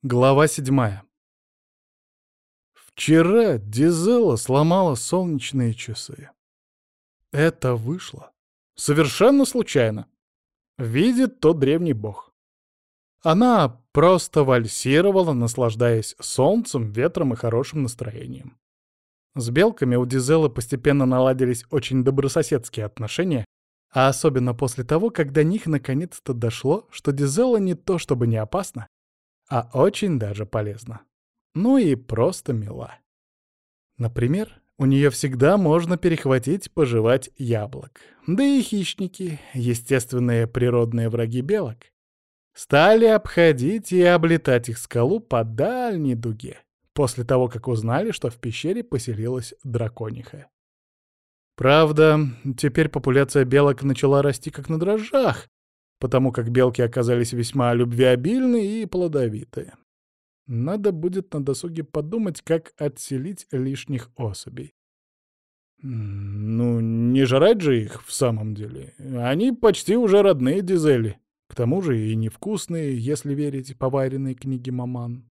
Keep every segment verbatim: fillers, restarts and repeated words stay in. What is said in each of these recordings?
Глава седьмая. Вчера Дизела сломала солнечные часы. Это вышло совершенно случайно. Видит тот древний бог. Она просто вальсировала, наслаждаясь солнцем, ветром и хорошим настроением. С белками у Дизелы постепенно наладились очень добрососедские отношения, а особенно после того, как до них наконец-то дошло, что Дизела не то чтобы не опасна, а очень даже полезна. Ну и просто мила. Например, у нее всегда можно перехватить, пожевать яблок. Да и хищники, естественные природные враги белок, стали обходить и облетать их скалу по дальней дуге, после того, как узнали, что в пещере поселилась дракониха. Правда, теперь популяция белок начала расти как на дрожжах, потому как белки оказались весьма любвеобильны и плодовиты. Надо будет на досуге подумать, как отселить лишних особей. М, Ну, не жрать же их в самом деле. Они почти уже родные Дизели. К тому же и невкусные, если верить поваренной книге маман.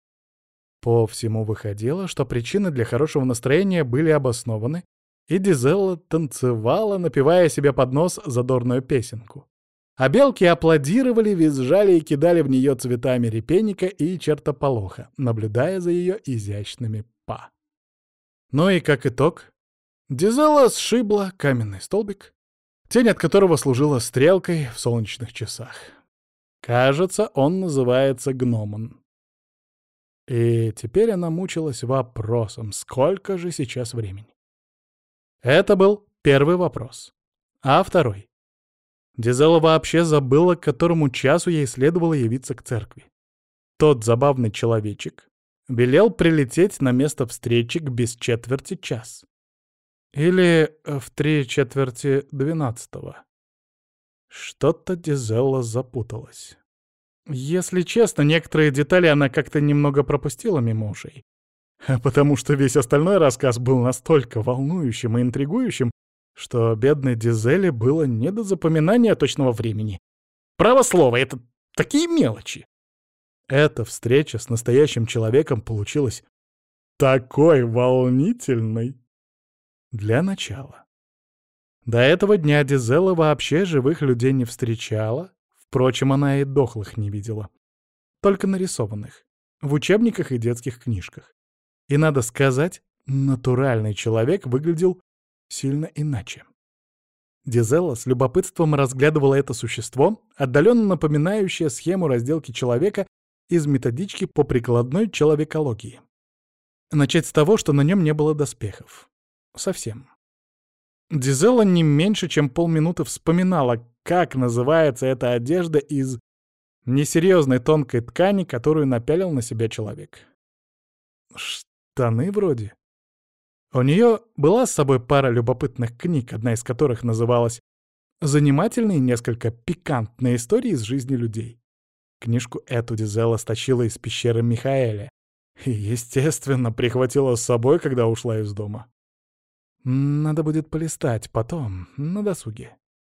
По всему выходило, что причины для хорошего настроения были обоснованы, и Дизелла танцевала, напевая себе под нос задорную песенку. А белки аплодировали, визжали и кидали в нее цветами репейника и чертополоха, наблюдая за ее изящными па. Ну и как итог, Дизелла сшибла каменный столбик, тень от которого служила стрелкой в солнечных часах. Кажется, он называется гномон. И теперь она мучилась вопросом, сколько же сейчас времени. Это был первый вопрос. А второй? Дизелла вообще забыла, к которому часу ей следовало явиться к церкви. Тот забавный человечек велел прилететь на место встречи к без четверти час. Или в три четверти двенадцатого. Что-то Дизелла запуталась. Если честно, некоторые детали она как-то немного пропустила мимо ушей. Потому что весь остальной рассказ был настолько волнующим и интригующим, что бедной Дизеле было не до запоминания точного времени. Право слово, это такие мелочи. Эта встреча с настоящим человеком получилась такой волнительной. Для начала. До этого дня Дизела вообще живых людей не встречала, впрочем, она и дохлых не видела. Только нарисованных, в учебниках и детских книжках. И, надо сказать, натуральный человек выглядел сильно иначе. Дизелла с любопытством разглядывала это существо, отдаленно напоминающее схему разделки человека из методички по прикладной человекологии. Начать с того, что на нем не было доспехов. Совсем. Дизелла не меньше, чем полминуты вспоминала, как называется эта одежда из несерьезной тонкой ткани, которую напялил на себя человек. Штаны вроде. У нее была с собой пара любопытных книг, одна из которых называлась «Занимательные, несколько пикантные истории из жизни людей». Книжку эту Дизелла стащила из пещеры Михаэля и, естественно, прихватила с собой, когда ушла из дома. Надо будет полистать потом, на досуге.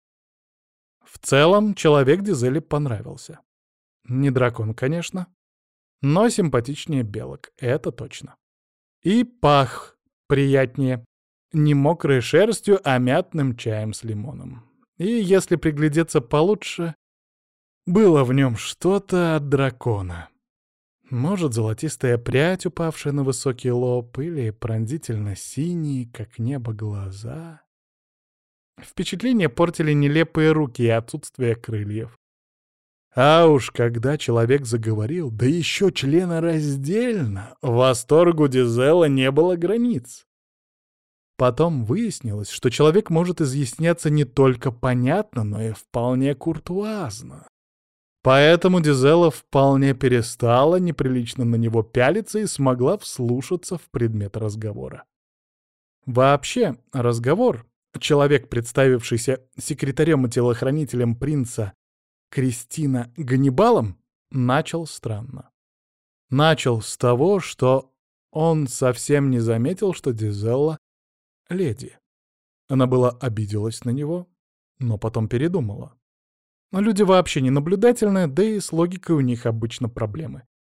В целом, человек Дизеле понравился. Не дракон, конечно, но симпатичнее белок, это точно. И пах приятнее. Не мокрой шерстью, а мятным чаем с лимоном. И если приглядеться получше, было в нем что-то от дракона. Может, золотистая прядь, упавшая на высокий лоб, или пронзительно синие, как небо, глаза. Впечатление портили нелепые руки и отсутствие крыльев. А уж когда человек заговорил, да еще членораздельно, восторгу Дизелла не было границ. Потом выяснилось, что человек может изъясняться не только понятно, но и вполне куртуазно. Поэтому Дизелла вполне перестала неприлично на него пялиться и смогла вслушаться в предмет разговора. Вообще, разговор, человек, представившийся секретарем и телохранителем принца Кристина Ганнибалом, начал странно. Начал с того, что он совсем не заметил, что Дизелла — леди. Она была обиделась на него, но потом передумала. Люди вообще не наблюдательны, да и с логикой у них обычно проблемы.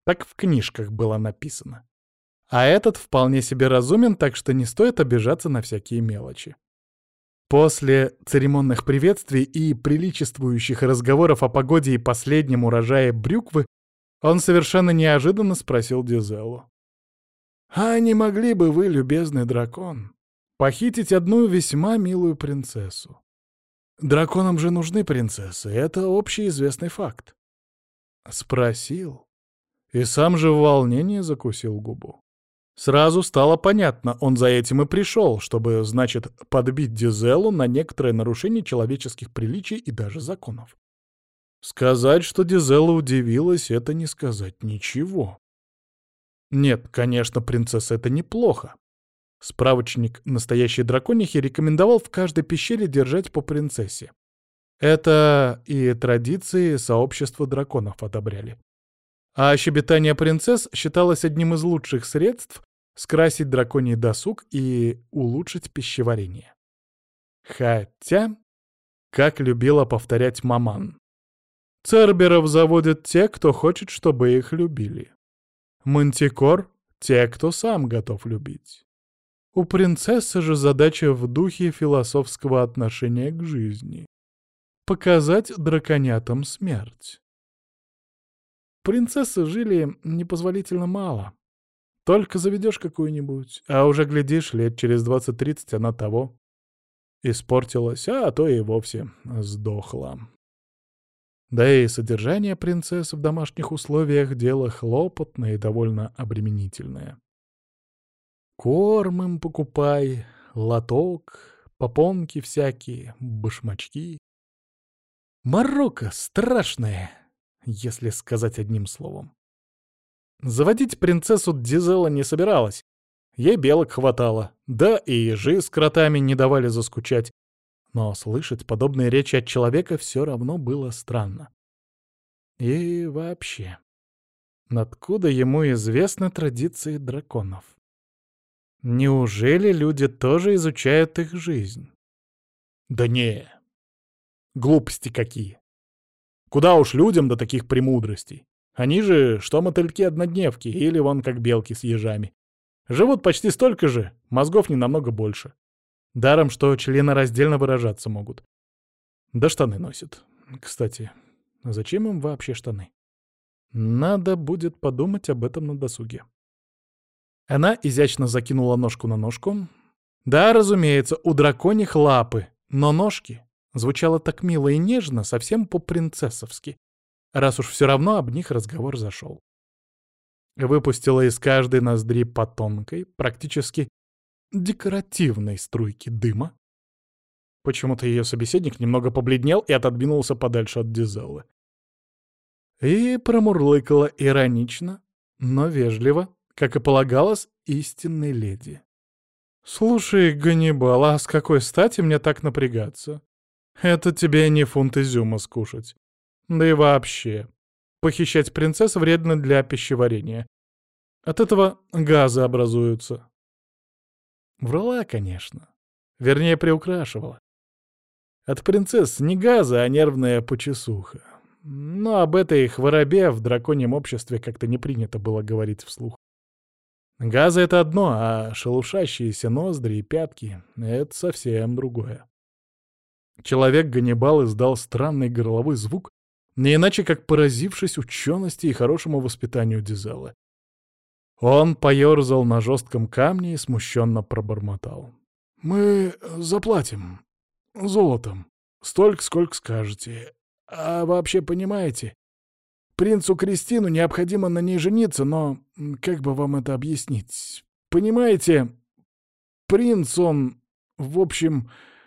Так в книжках было написано. А этот вполне себе разумен, так что не стоит обижаться на всякие мелочи. После церемонных приветствий и приличествующих разговоров о погоде и последнем урожае брюквы он совершенно неожиданно спросил Дизеллу. «А не могли бы вы, любезный дракон, похитить одну весьма милую принцессу? Драконам же нужны принцессы, это общеизвестный факт». Спросил. И сам же в волнении закусил губу. Сразу стало понятно, он за этим и пришел, чтобы, значит, подбить Дизеллу на некоторое нарушение человеческих приличий и даже законов. Сказать, что Дизелла удивилась, это не сказать ничего. Нет, конечно, принцесса — это неплохо. Справочник настоящей драконихи рекомендовал в каждой пещере держать по принцессе. Это и традиции сообщества драконов одобряли. А щебетание принцесс считалось одним из лучших средств скрасить драконий досуг и улучшить пищеварение. Хотя, как любила повторять маман, церберов заводят те, кто хочет, чтобы их любили. Мантикор — те, кто сам готов любить. У принцессы же задача в духе философского отношения к жизни — показать драконятам смерть. Принцессы жили непозволительно мало. Только заведешь какую-нибудь, а уже, глядишь, лет через двадцать-тридцать она того испортилась, а то и вовсе сдохла. Да и содержание принцесс в домашних условиях — дело хлопотное и довольно обременительное. Корм им покупай, лоток, попонки всякие, башмачки. Морока страшная, если сказать одним словом. Заводить принцессу Дизелла не собиралась. Ей белок хватало, да и ежи с кротами не давали заскучать. Но слышать подобные речи от человека все равно было странно. И вообще, откуда ему известны традиции драконов? Неужели люди тоже изучают их жизнь? Да не, глупости какие. Куда уж людям до таких премудростей? Они же, что мотыльки-однодневки, или вон как белки с ежами. Живут почти столько же, мозгов не намного больше. Даром, что членораздельно выражаться могут. Да штаны носят. Кстати, зачем им вообще штаны? Надо будет подумать об этом на досуге. Она изящно закинула ножку на ножку. Да, разумеется, у драконьих лапы, но ножки. Звучало так мило и нежно, совсем по-принцессовски. Раз уж все равно об них разговор зашел. Выпустила из каждой ноздри по тонкой, практически декоративной струйки дыма. Почему-то ее собеседник немного побледнел и отодвинулся подальше от Дизеллы. И промурлыкала иронично, но вежливо, как и полагалось истинной леди. «Слушай, Ганнибал, а с какой стати мне так напрягаться? Это тебе не фунт изюма скушать. Да и вообще, похищать принцесс вредно для пищеварения. От этого газы образуются». Врала, конечно. Вернее, приукрашивала. От принцесс не газы, а нервная почесуха. Но об этой хворобе в драконьем обществе как-то не принято было говорить вслух. Газы — это одно, а шелушащиеся ноздри и пятки — это совсем другое. Человек-Ганнибал издал странный горловой звук, не иначе как поразившись учености и хорошему воспитанию Дизеллы. Он поерзал на жестком камне и смущенно пробормотал. «Мы заплатим. Золотом. Столько, сколько скажете. А вообще, понимаете, принцу Кристину необходимо на ней жениться, но как бы вам это объяснить? Понимаете, принц он, в общем,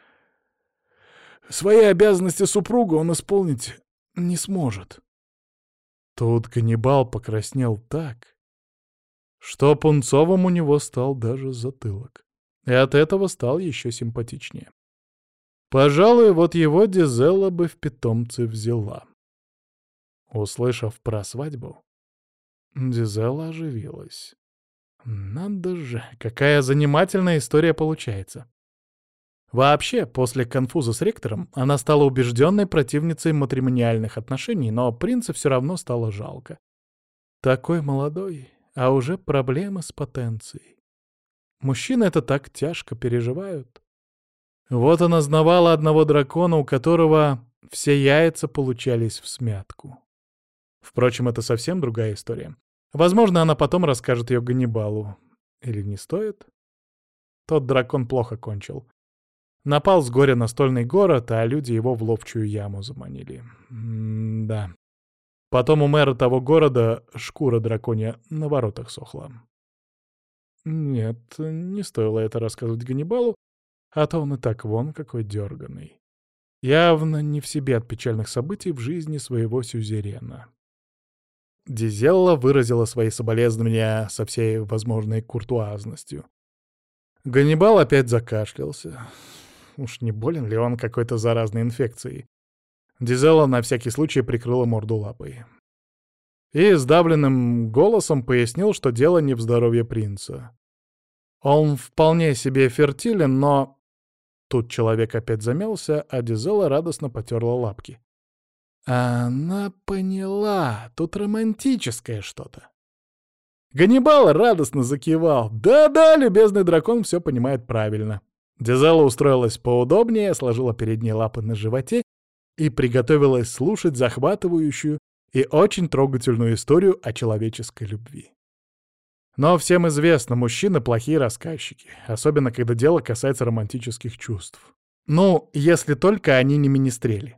свои обязанности супруга он исполнить не сможет». Тут Ганнибал покраснел так, что пунцовым у него стал даже затылок. И от этого стал еще симпатичнее. Пожалуй, вот его Дизелла бы в питомцы взяла. Услышав про свадьбу, Дизелла оживилась. Надо же, какая занимательная история получается. Вообще, после конфуза с ректором, она стала убежденной противницей матримониальных отношений, но принца все равно стало жалко. Такой молодой, а уже проблемы с потенцией. Мужчины это так тяжко переживают. Вот она знавала одного дракона, у которого все яйца получались всмятку. Впрочем, это совсем другая история. Возможно, она потом расскажет ее Ганнибалу. Или не стоит? Тот дракон плохо кончил. Напал с горя на стольный город, а люди его в ловчую яму заманили. М-да. Потом у мэра того города шкура драконья на воротах сохла. Нет, не стоило это рассказывать Ганнибалу, а то он и так вон какой дерганый. Явно не в себе от печальных событий в жизни своего сюзерена. Дизелла выразила свои соболезнования со всей возможной куртуазностью. Ганнибал опять закашлялся. Уж не болен ли он какой-то заразной инфекцией? Дизелла на всякий случай прикрыла морду лапой. И сдавленным голосом пояснил, что дело не в здоровье принца. Он вполне себе фертилен, но... Тут человек опять замялся, а Дизелла радостно потерла лапки. Она поняла, тут романтическое что-то. Ганнибал радостно закивал. Да-да, любезный дракон все понимает правильно. Дизелла устроилась поудобнее, сложила передние лапы на животе и приготовилась слушать захватывающую и очень трогательную историю о человеческой любви. Но всем известно, мужчины — плохие рассказчики, особенно когда дело касается романтических чувств. Ну, если только они не министрели.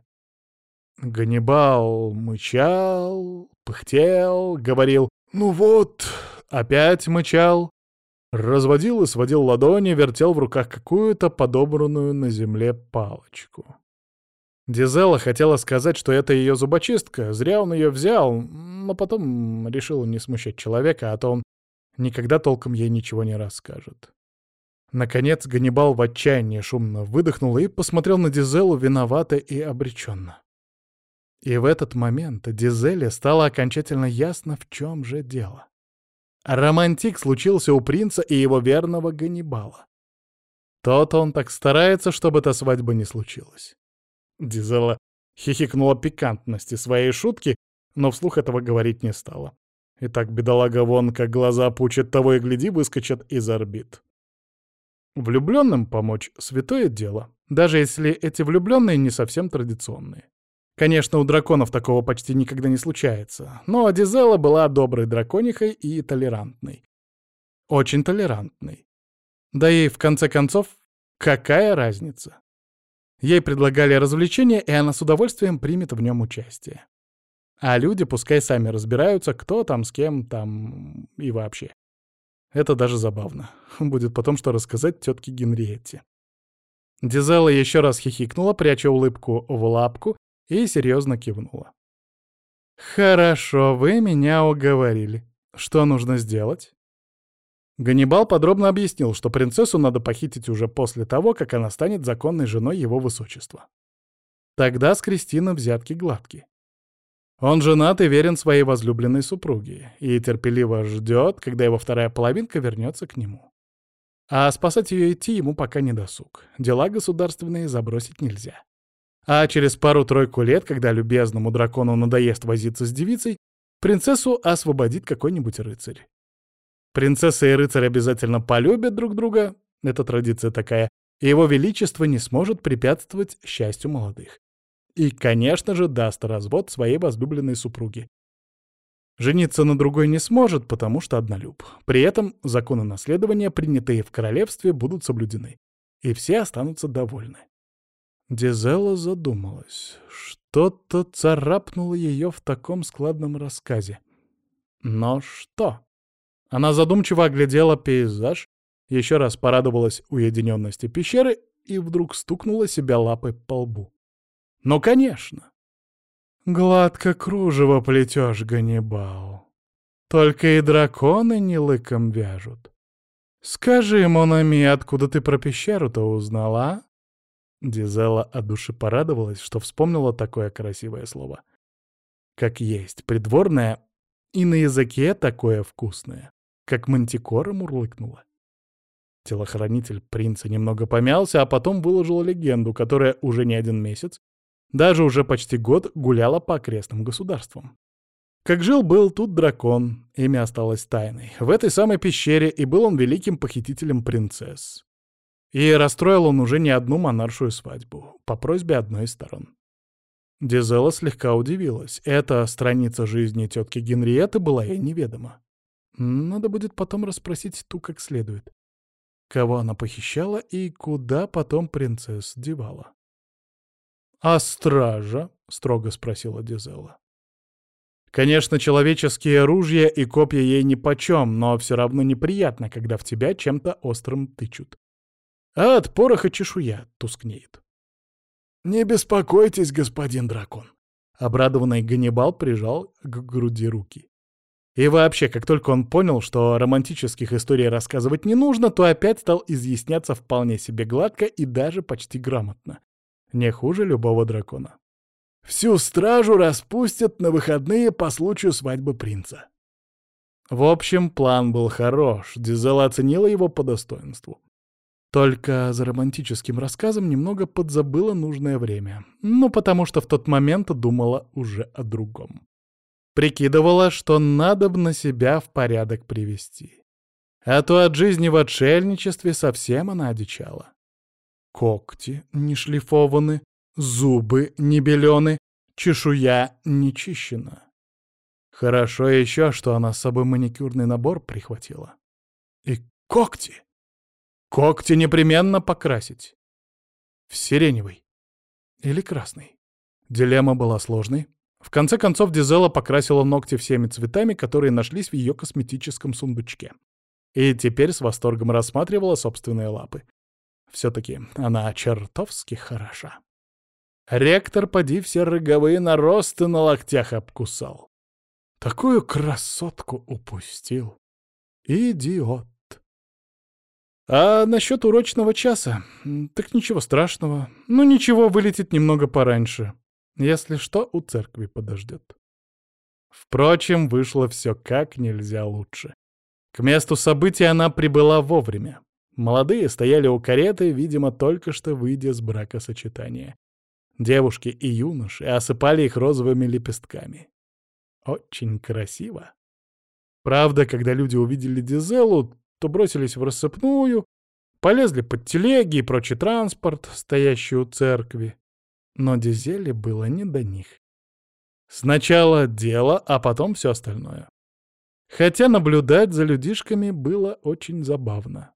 Ганнибал мычал, пыхтел, говорил «ну вот», опять мычал, разводил и сводил ладони, вертел в руках какую-то подобранную на земле палочку. Дизелла хотела сказать, что это ее зубочистка, зря он ее взял, но потом решила не смущать человека, а то он никогда толком ей ничего не расскажет. Наконец Ганнибал в отчаянии шумно выдохнул и посмотрел на Дизеллу виновато и обреченно. И в этот момент Дизелле стало окончательно ясно, в чем же дело. Романтик случился у принца и его верного Ганнибала. То-то он так старается, чтобы эта свадьба не случилась. Дизелла хихикнула пикантности своей шутки, но вслух этого говорить не стала. Итак, бедолага вон, как глаза пучат, того и гляди, выскочат из орбит. Влюбленным помочь — святое дело, даже если эти влюбленные не совсем традиционные. Конечно, у драконов такого почти никогда не случается, но Дизелла была доброй драконихой и толерантной. Очень толерантной. Да и, в конце концов, какая разница? Ей предлагали развлечение, и она с удовольствием примет в нем участие. А люди пускай сами разбираются, кто там с кем там и вообще. Это даже забавно. Будет потом что рассказать тетке Генриетте. Дизелла еще раз хихикнула, пряча улыбку в лапку, и серьезно кивнула. «Хорошо, вы меня уговорили. Что нужно сделать?» Ганнибал подробно объяснил, что принцессу надо похитить уже после того, как она станет законной женой его высочества. Тогда с Кристины взятки гладкие. Он женат и верен своей возлюбленной супруге, и терпеливо ждет, когда его вторая половинка вернется к нему. А спасать ее идти ему пока не досуг. Дела государственные забросить нельзя. А через пару-тройку лет, когда любезному дракону надоест возиться с девицей, принцессу освободит какой-нибудь рыцарь. Принцесса и рыцарь обязательно полюбят друг друга, это традиция такая, и его величество не сможет препятствовать счастью молодых. И, конечно же, даст развод своей возлюбленной супруге. Жениться на другой не сможет, потому что однолюб. При этом законы наследования, принятые в королевстве, будут соблюдены, и все останутся довольны. Дизелла задумалась. Что-то царапнуло ее в таком складном рассказе. Но что? Она задумчиво оглядела пейзаж, еще раз порадовалась уединенности пещеры и вдруг стукнула себя лапой по лбу. Ну, конечно. Гладко кружево плетешь, Ганнибал. Только и драконы не лыком вяжут. Скажи, Монами, откуда ты про пещеру-то узнала, а? Дизелла от души порадовалась, что вспомнила такое красивое слово. Как есть придворное, и на языке такое вкусное, как мантикора мурлыкнула. Телохранитель принца немного помялся, а потом выложил легенду, которая уже не один месяц, даже уже почти год гуляла по окрестным государствам. Как жил-был тут дракон, имя осталось тайной. В этой самой пещере и был он великим похитителем принцесс. И расстроил он уже не одну монаршую свадьбу, по просьбе одной из сторон. Дизела слегка удивилась. Эта страница жизни тетки Генриетты была ей неведома. Надо будет потом расспросить ту как следует. Кого она похищала и куда потом принцесс девала. «А стража?» — строго спросила Дизела. Конечно, человеческие ружья и копья ей нипочем, но все равно неприятно, когда в тебя чем-то острым тычут. А от пороха чешуя тускнеет. «Не беспокойтесь, господин дракон!» Обрадованный Ганнибал прижал к груди руки. И вообще, как только он понял, что романтических историй рассказывать не нужно, то опять стал изъясняться вполне себе гладко и даже почти грамотно. Не хуже любого дракона. «Всю стражу распустят на выходные по случаю свадьбы принца». В общем, план был хорош, Дизела оценила его по достоинству. Только за романтическим рассказом немного подзабыла нужное время. Ну, потому что в тот момент думала уже о другом. Прикидывала, что надо бы на себя в порядок привести. А то от жизни в отшельничестве совсем она одичала. Когти не шлифованы, зубы не белены, чешуя не чищена. Хорошо еще, что она с собой маникюрный набор прихватила. И когти! Когти непременно покрасить. В сиреневый или красный. Дилемма была сложной. В конце концов Дизела покрасила ногти всеми цветами, которые нашлись в ее косметическом сундучке. И теперь с восторгом рассматривала собственные лапы. Все-таки она чертовски хороша. Ректор, поди, все роговые наросты на локтях обкусал. Такую красотку упустил. Идиот. А насчет урочного часа? Так ничего страшного. Ну ничего, вылетит немного пораньше. Если что, у церкви подождет. Впрочем, вышло все как нельзя лучше. К месту события она прибыла вовремя. Молодые стояли у кареты, видимо, только что выйдя с бракосочетания. Девушки и юноши осыпали их розовыми лепестками. Очень красиво. Правда, когда люди увидели Дизелу, то бросились в рассыпную, полезли под телеги и прочий транспорт, стоящий у церкви. Но Дизеле было не до них. Сначала дело, а потом все остальное. Хотя наблюдать за людишками было очень забавно.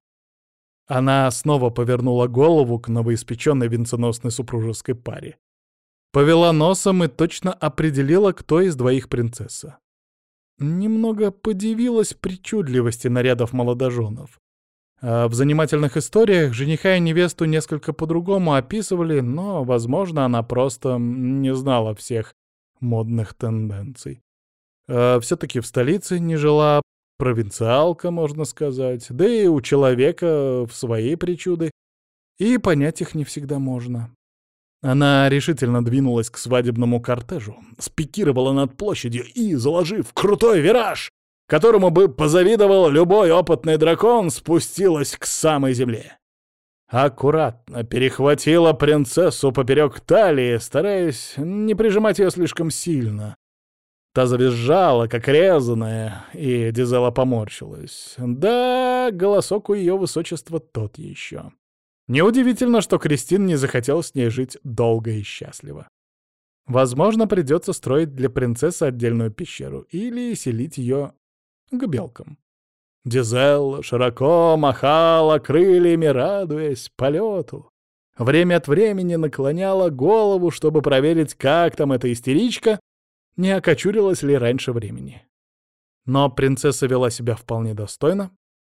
Она снова повернула голову к новоиспеченной венценосной супружеской паре. Повела носом и точно определила, кто из двоих принцесса. Немного подивилась причудливости нарядов молодоженов. А в занимательных историях жениха и невесту несколько по-другому описывали, но, возможно, она просто не знала всех модных тенденций. А все-таки в столице не жила, провинциалка, можно сказать, да и у человека в свои причуды, и понять их не всегда можно. Она решительно двинулась к свадебному кортежу, спикировала над площадью и, заложив крутой вираж, которому бы позавидовал любой опытный дракон, спустилась к самой земле. Аккуратно перехватила принцессу поперек талии, стараясь не прижимать ее слишком сильно. Та завизжала, как резаная, и Дизела поморщилась. Да, голосок у ее высочества тот еще. Неудивительно, что Кристин не захотел с ней жить долго и счастливо. Возможно, придется строить для принцессы отдельную пещеру или селить ее к белкам. Дизелла широко махала крыльями, радуясь полету. Время от времени наклоняла голову, чтобы проверить, как там эта истеричка, не окочурилась ли раньше времени. Но принцесса вела себя вполне достойно,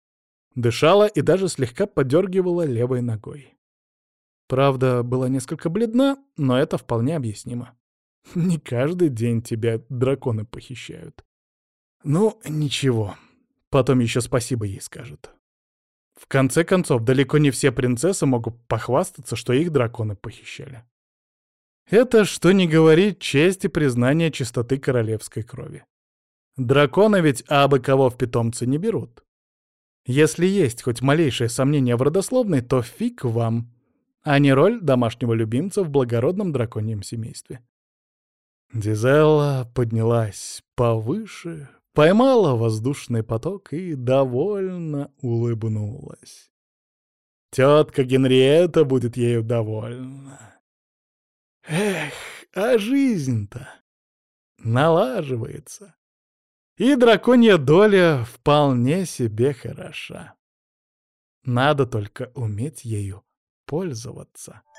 дышала и даже слегка подергивала левой ногой. Правда, была несколько бледна, но это вполне объяснимо. Не каждый день тебя драконы похищают. Ну, ничего, потом еще спасибо ей скажет. В конце концов, далеко не все принцессы могут похвастаться, что их драконы похищали. Это, что ни говори, честь и признание чистоты королевской крови. Драконы ведь абы кого в питомцы не берут. Если есть хоть малейшее сомнение в родословной, то фиг вам, а не роль домашнего любимца в благородном драконьем семействе. Дизелла поднялась повыше, поймала воздушный поток и довольно улыбнулась. Тетка Генриетта будет ею довольна. Эх, а жизнь-то налаживается. И драконья доля вполне себе хороша. Надо только уметь ею пользоваться.